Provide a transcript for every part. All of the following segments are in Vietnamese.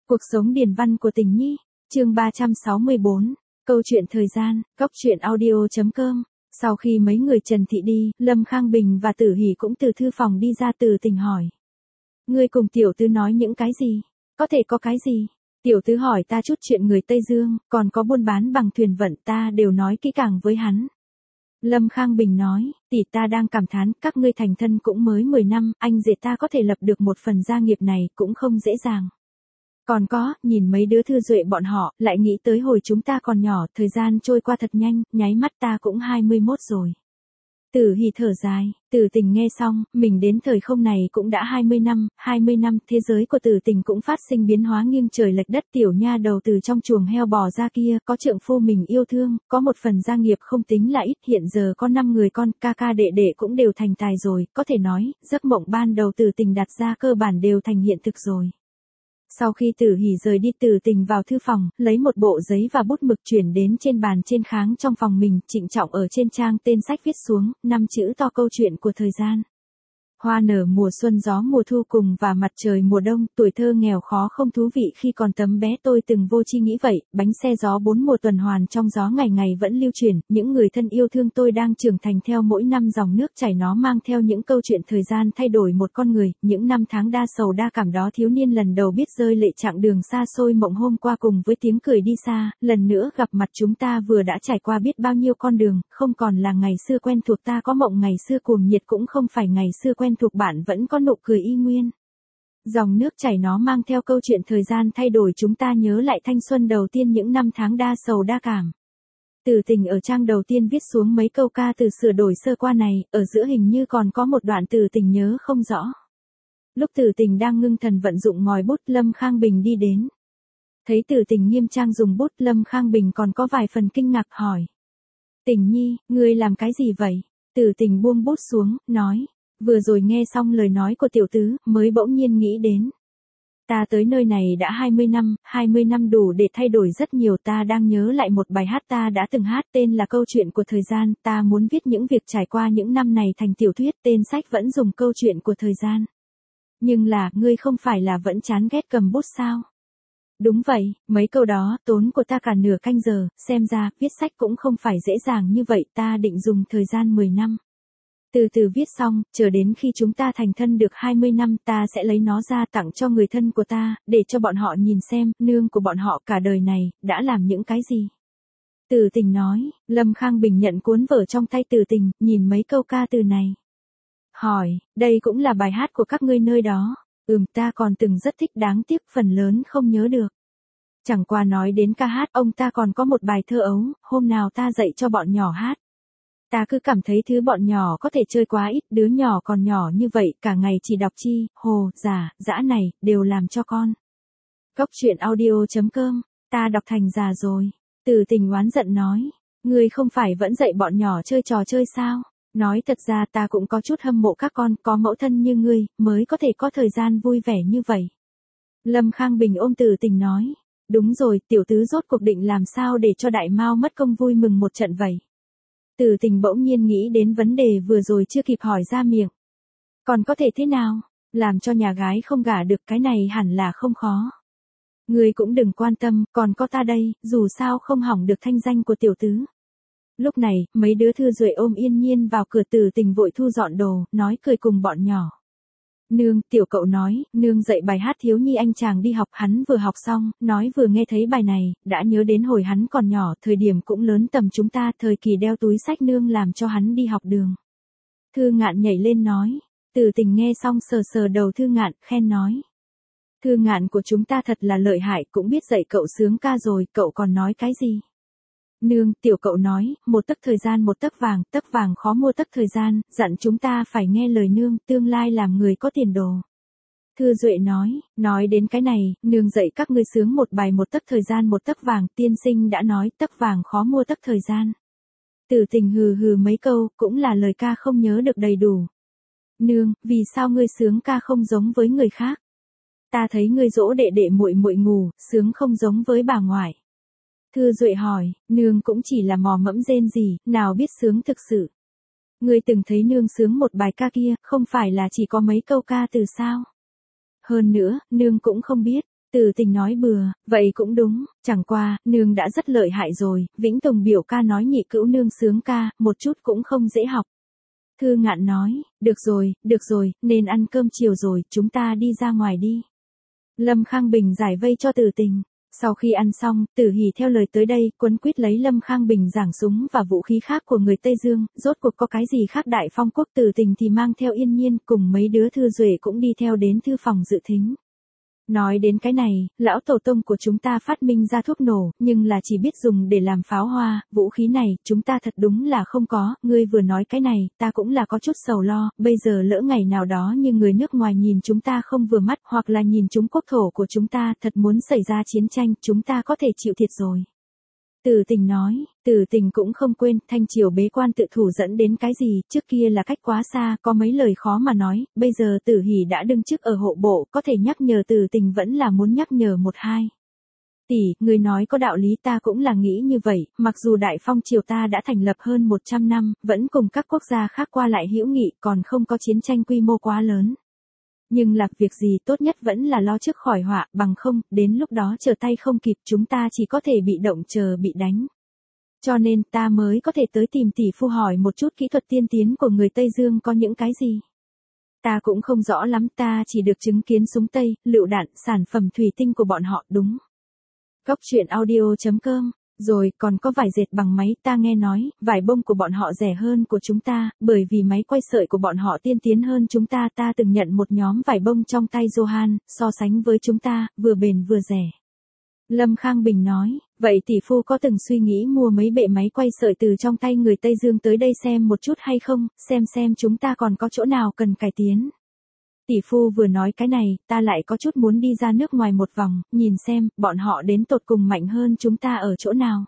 Cuộc sống điển văn của Tình Nhi, chương 364, câu chuyện thời gian, góc truyện audio.com. Sau khi mấy người Trần Thị đi, Lâm Khang Bình và Tử Hỷ cũng từ thư phòng đi ra. Từ Tình hỏi. Ngươi cùng tiểu tứ nói những cái gì? Có thể có cái gì? Tiểu tứ hỏi ta chút chuyện người Tây Dương, còn có buôn bán bằng thuyền vận ta đều nói kỹ càng với hắn. Lâm Khang Bình nói, tỷ ta đang cảm thán, các ngươi thành thân cũng mới 10 năm, anh rể ta có thể lập được một phần gia nghiệp này cũng không dễ dàng. Còn có, nhìn mấy đứa Thư Duệ bọn họ, lại nghĩ tới hồi chúng ta còn nhỏ, thời gian trôi qua thật nhanh, nháy mắt ta cũng 21 rồi. Tử Hỷ thở dài, Tử Tình nghe xong, mình đến thời không này cũng đã 20 năm, thế giới của Tử Tình cũng phát sinh biến hóa nghiêng trời lệch đất. Tiểu nha đầu từ trong chuồng heo bò ra kia, có trượng phu mình yêu thương, có một phần gia nghiệp không tính là ít, hiện giờ có 5 người con, ca ca đệ đệ cũng đều thành tài rồi, có thể nói, giấc mộng ban đầu Tử Tình đặt ra cơ bản đều thành hiện thực rồi. Sau khi Tử Hỷ rời đi, Tử Tình vào thư phòng, lấy một bộ giấy và bút mực chuyển đến trên bàn trên kháng trong phòng mình, trịnh trọng ở trên trang tên sách viết xuống, 5 chữ to câu chuyện của thời gian. Hoa nở mùa xuân, gió mùa thu cùng và mặt trời mùa đông, tuổi thơ nghèo khó không thú vị khi còn tấm bé tôi từng vô tri nghĩ vậy, bánh xe gió 4 mùa tuần hoàn trong gió ngày ngày vẫn lưu truyền, những người thân yêu thương tôi đang trưởng thành theo mỗi năm dòng nước chảy, nó mang theo những câu chuyện thời gian thay đổi một con người, những năm tháng đa sầu đa cảm đó thiếu niên lần đầu biết rơi lệ chặng đường xa xôi mộng hôm qua cùng với tiếng cười đi xa, lần nữa gặp mặt chúng ta vừa đã trải qua biết bao nhiêu con đường, không còn là ngày xưa quen thuộc ta có mộng ngày xưa cuồng nhiệt cũng không phải ngày xưa quen thuộc bạn vẫn có nụ cười y nguyên. Dòng nước chảy nó mang theo câu chuyện thời gian thay đổi chúng ta nhớ lại thanh xuân đầu tiên những năm tháng đa sầu đa cảm. Tử Tình ở trang đầu tiên viết xuống mấy câu ca từ sửa đổi sơ qua này, ở giữa hình như còn có một đoạn Tử Tình nhớ không rõ. Lúc Tử Tình đang ngưng thần vận dụng ngòi bút, Lâm Khang Bình đi đến. Thấy Tử Tình nghiêm trang dùng bút, Lâm Khang Bình còn có vài phần kinh ngạc hỏi. Tình Nhi, ngươi làm cái gì vậy? Tử Tình buông bút xuống, nói. Vừa rồi nghe xong lời nói của tiểu tứ, mới bỗng nhiên nghĩ đến. Ta tới nơi này đã 20 năm đủ để thay đổi rất nhiều. Ta đang nhớ lại một bài hát ta đã từng hát, tên là Câu chuyện của thời gian. Ta muốn viết những việc trải qua những năm này thành tiểu thuyết, tên sách vẫn dùng câu chuyện của thời gian. Nhưng là, ngươi không phải là vẫn chán ghét cầm bút sao? Đúng vậy, mấy câu đó, tốn của ta cả nửa canh giờ, xem ra, viết sách cũng không phải dễ dàng như vậy, ta định dùng thời gian 10 năm. Từ từ viết xong, chờ đến khi chúng ta thành thân được 20 năm ta sẽ lấy nó ra tặng cho người thân của ta, để cho bọn họ nhìn xem, nương của bọn họ cả đời này, đã làm những cái gì. Tử Tình nói, Lâm Khang Bình nhận cuốn vở trong tay Tử Tình, nhìn mấy câu ca từ này. Hỏi, đây cũng là bài hát của các ngươi nơi đó. Ta còn từng rất thích, đáng tiếc phần lớn không nhớ được. Chẳng qua nói đến ca hát, ông ta còn có một bài thơ ấu, hôm nào ta dạy cho bọn nhỏ hát. Ta cứ cảm thấy thứ bọn nhỏ có thể chơi quá ít, đứa nhỏ còn nhỏ như vậy, cả ngày chỉ đọc chi, hồ, giả, dã này, đều làm cho con. Góc truyện audio.com, ta đọc thành già rồi. Tử Tình oán giận nói, ngươi không phải vẫn dạy bọn nhỏ chơi trò chơi sao? Nói thật ra ta cũng có chút hâm mộ các con, có mẫu thân như ngươi, mới có thể có thời gian vui vẻ như vậy. Lâm Khang Bình ôm Tử Tình nói, đúng rồi, tiểu tứ rốt cuộc định làm sao để cho đại mao mất công vui mừng một trận vậy? Tử Tình bỗng nhiên nghĩ đến vấn đề vừa rồi chưa kịp hỏi ra miệng. Còn có thể thế nào? Làm cho nhà gái không gả được, cái này hẳn là không khó. Ngươi cũng đừng quan tâm, còn có ta đây, dù sao không hỏng được thanh danh của tiểu tứ. Lúc này, mấy đứa Thư Duệ ôm Yên Nhiên vào cửa. Tử Tình vội thu dọn đồ, nói cười cùng bọn nhỏ. Nương, tiểu cậu nói, nương dạy bài hát thiếu nhi anh chàng đi học, hắn vừa học xong, nói vừa nghe thấy bài này, đã nhớ đến hồi hắn còn nhỏ, thời điểm cũng lớn tầm chúng ta, thời kỳ đeo túi sách nương làm cho hắn đi học đường. Thư Ngạn nhảy lên nói, Tử Tình nghe xong sờ sờ đầu Thư Ngạn, khen nói. Thư Ngạn của chúng ta thật là lợi hại, cũng biết dạy cậu sướng ca rồi, cậu còn nói cái gì? Nương, tiểu cậu nói, một tấc thời gian một tấc vàng khó mua tấc thời gian, dặn chúng ta phải nghe lời nương, tương lai làm người có tiền đồ. Thư Duệ nói đến cái này, nương dạy các ngươi sướng một bài một tấc thời gian một tấc vàng, tiên sinh đã nói tấc vàng khó mua tấc thời gian. Tử Tình hừ hừ mấy câu, cũng là lời ca không nhớ được đầy đủ. Nương, vì sao ngươi sướng ca không giống với người khác? Ta thấy ngươi dỗ đệ đệ muội muội ngủ, sướng không giống với bà ngoại. Thư Duệ hỏi, nương cũng chỉ là mò mẫm rên gì, nào biết sướng thực sự. Ngươi từng thấy nương sướng một bài ca kia, không phải là chỉ có mấy câu ca từ sao? Hơn nữa, nương cũng không biết, Từ Tình nói bừa, vậy cũng đúng, chẳng qua, nương đã rất lợi hại rồi, Vĩnh Tùng biểu ca nói nhị cữu nương sướng ca, một chút cũng không dễ học. Thư Ngạn nói, được rồi, nên ăn cơm chiều rồi, chúng ta đi ra ngoài đi. Lâm Khang Bình giải vây cho Từ Tình. Sau khi ăn xong, Tử Hỷ theo lời tới đây, quấn quýt lấy Lâm Khang Bình giảng súng và vũ khí khác của người Tây Dương, rốt cuộc có cái gì khác Đại Phong quốc. Từ Tình thì mang theo Yên Nhiên, cùng mấy đứa thư duệ cũng đi theo đến thư phòng dự thính. Nói đến cái này, lão tổ tông của chúng ta phát minh ra thuốc nổ, nhưng là chỉ biết dùng để làm pháo hoa, vũ khí này, chúng ta thật đúng là không có, ngươi vừa nói cái này, ta cũng là có chút sầu lo, bây giờ lỡ ngày nào đó như người nước ngoài nhìn chúng ta không vừa mắt, hoặc là nhìn chúng quốc thổ của chúng ta, thật muốn xảy ra chiến tranh, chúng ta có thể chịu thiệt rồi. Từ Tình nói, Từ Tình cũng không quên, Thanh Triều bế quan tự thủ dẫn đến cái gì, trước kia là cách quá xa, có mấy lời khó mà nói, bây giờ Tử Hỷ đã đương chức ở hộ bộ, có thể nhắc nhở Từ Tình vẫn là muốn nhắc nhở một hai. Tỷ, người nói có đạo lý, ta cũng là nghĩ như vậy, mặc dù Đại Phong Triều ta đã thành lập hơn 100 năm, vẫn cùng các quốc gia khác qua lại hữu nghị, còn không có chiến tranh quy mô quá lớn. Nhưng là việc gì tốt nhất vẫn là lo trước khỏi họa, bằng không, đến lúc đó trở tay không kịp, chúng ta chỉ có thể bị động chờ bị đánh. Cho nên ta mới có thể tới tìm tỷ phu hỏi một chút kỹ thuật tiên tiến của người Tây Dương có những cái gì. Ta cũng không rõ lắm, ta chỉ được chứng kiến súng Tây, lựu đạn, sản phẩm thủy tinh của bọn họ đúng. Góc truyện audio.com. Rồi, còn có vải dệt bằng máy, ta nghe nói, vải bông của bọn họ rẻ hơn của chúng ta, bởi vì máy quay sợi của bọn họ tiên tiến hơn chúng ta. Ta từng nhận một nhóm vải bông trong tay Johan, so sánh với chúng ta, vừa bền vừa rẻ. Lâm Khang Bình nói, vậy tỷ phu có từng suy nghĩ mua mấy bệ máy quay sợi từ trong tay người Tây Dương tới đây xem một chút hay không, xem chúng ta còn có chỗ nào cần cải tiến. Tỷ phu vừa nói cái này, ta lại có chút muốn đi ra nước ngoài một vòng, nhìn xem, bọn họ đến tột cùng mạnh hơn chúng ta ở chỗ nào.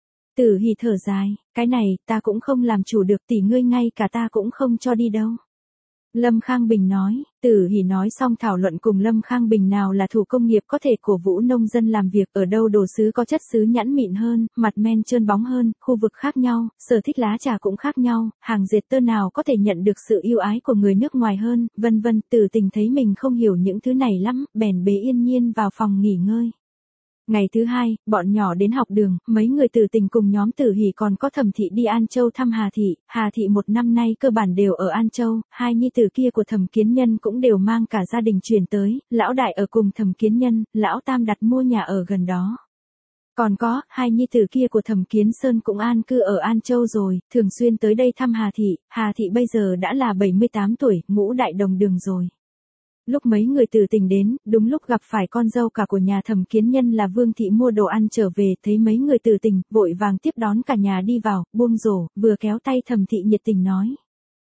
Tử Hỷ thở dài, cái này, ta cũng không làm chủ được, tỷ ngươi ngay cả ta cũng không cho đi đâu. Lâm Khang Bình nói, Tử Hỷ nói xong thảo luận cùng Lâm Khang Bình nào là thủ công nghiệp có thể cổ vũ nông dân làm việc, ở đâu đồ sứ có chất sứ nhẵn mịn hơn, mặt men trơn bóng hơn, khu vực khác nhau, sở thích lá trà cũng khác nhau, hàng dệt tơ nào có thể nhận được sự yêu ái của người nước ngoài hơn, vân vân. Từ Tình thấy mình không hiểu những thứ này lắm, bèn bế Yên Nhiên vào phòng nghỉ ngơi. Ngày thứ hai, bọn nhỏ đến học đường, mấy người Từ Tình cùng nhóm Tử Hỷ còn có Thẩm Thị đi An Châu thăm Hà Thị một năm nay cơ bản đều ở An Châu, hai nhi tử kia của Thẩm Kiến Nhân cũng đều mang cả gia đình chuyển tới, lão đại ở cùng Thẩm Kiến Nhân, lão tam đặt mua nhà ở gần đó. Còn có, hai nhi tử kia của Thẩm Kiến Sơn cũng an cư ở An Châu rồi, thường xuyên tới đây thăm Hà Thị bây giờ đã là 78 tuổi, ngũ đại đồng đường rồi. Lúc mấy người Từ Tình đến, đúng lúc gặp phải con dâu cả của nhà Thẩm Kiến Nhân là Vương Thị mua đồ ăn trở về, thấy mấy người Từ Tình, vội vàng tiếp đón cả nhà đi vào, buông rổ, vừa kéo tay Thẩm Thị nhiệt tình nói.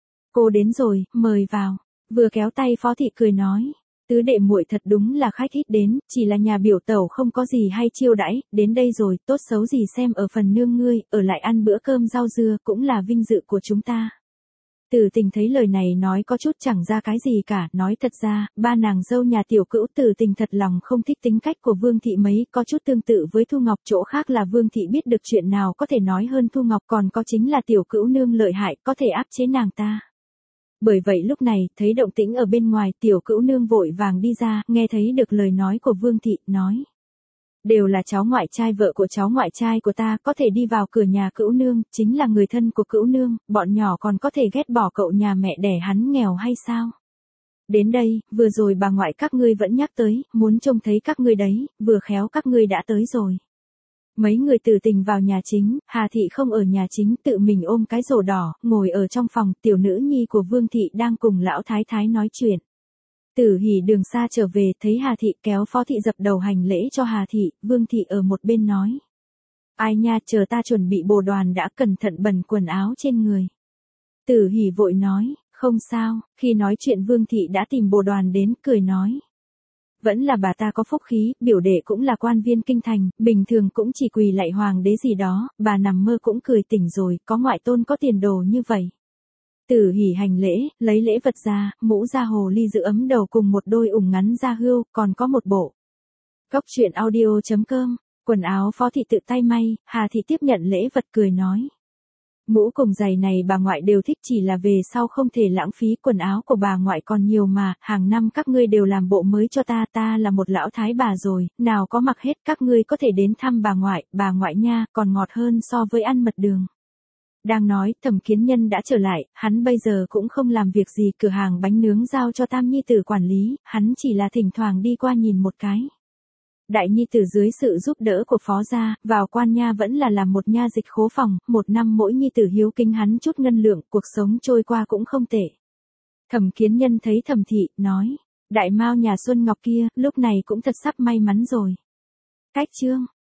Cô đến rồi, mời vào, vừa kéo tay Phó Thị cười nói. Tứ đệ muội thật đúng là khách ít đến, chỉ là nhà biểu tẩu không có gì hay chiêu đãi, đến đây rồi, tốt xấu gì xem ở phần nương ngươi, ở lại ăn bữa cơm rau dưa, cũng là vinh dự của chúng ta. Từ Tình thấy lời này nói có chút chẳng ra cái gì cả, nói thật ra, ba nàng dâu nhà tiểu cữu Từ Tình thật lòng không thích tính cách của Vương Thị mấy, có chút tương tự với Thu Ngọc, chỗ khác là Vương Thị biết được chuyện nào có thể nói hơn Thu Ngọc, còn có chính là tiểu cữu nương lợi hại, có thể áp chế nàng ta. Bởi vậy lúc này, thấy động tĩnh ở bên ngoài, tiểu cữu nương vội vàng đi ra, nghe thấy được lời nói của Vương Thị, nói. Đều là cháu ngoại trai vợ của cháu ngoại trai của ta, có thể đi vào cửa nhà cữu nương, chính là người thân của cữu nương, bọn nhỏ còn có thể ghét bỏ cậu nhà mẹ đẻ hắn nghèo hay sao? Đến đây, vừa rồi bà ngoại các ngươi vẫn nhắc tới, muốn trông thấy các ngươi đấy, vừa khéo các ngươi đã tới rồi. Mấy người Từ Tình vào nhà chính, Hà Thị không ở nhà chính, tự mình ôm cái rổ đỏ, ngồi ở trong phòng, tiểu nữ nhi của Vương Thị đang cùng lão thái thái nói chuyện. Tử Hỷ đường xa trở về, thấy Hà Thị kéo Phó Thị dập đầu hành lễ cho Hà Thị, Vương Thị ở một bên nói. Ai nha, chờ ta chuẩn bị bồ đoàn đã, cẩn thận bẩn quần áo trên người. Tử Hỷ vội nói, không sao, khi nói chuyện Vương Thị đã tìm bồ đoàn đến, cười nói. Vẫn là bà ta có phúc khí, biểu đệ cũng là quan viên kinh thành, bình thường cũng chỉ quỳ lạy hoàng đế gì đó, bà nằm mơ cũng cười tỉnh rồi, có ngoại tôn có tiền đồ như vậy. Tử Hỷ hành lễ, lấy lễ vật ra, mũ da hồ ly giữ ấm đầu cùng một đôi ủng ngắn da hươu, còn có một bộ. Góc truyện audio.com, quần áo Phó Thị tự tay may, Hà Thị tiếp nhận lễ vật cười nói. Mũ cùng giày này bà ngoại đều thích, chỉ là về sau không thể lãng phí, quần áo của bà ngoại còn nhiều mà, hàng năm các ngươi đều làm bộ mới cho ta là một lão thái bà rồi, nào có mặc hết, các ngươi có thể đến thăm bà ngoại nha, còn ngọt hơn so với ăn mật đường. Đang nói, Thẩm Kiến Nhân đã trở lại, hắn bây giờ cũng không làm việc gì, cửa hàng bánh nướng giao cho tam nhi tử quản lý, hắn chỉ là thỉnh thoảng đi qua nhìn một cái. Đại nhi tử dưới sự giúp đỡ của phó gia, vào quan nha vẫn là làm một nha dịch khố phòng, một năm mỗi nhi tử hiếu kính hắn chút ngân lượng, cuộc sống trôi qua cũng không tệ. Thẩm Kiến Nhân thấy Thẩm thị, nói, đại mao nhà Xuân Ngọc kia, lúc này cũng thật sắp may mắn rồi. Cách chương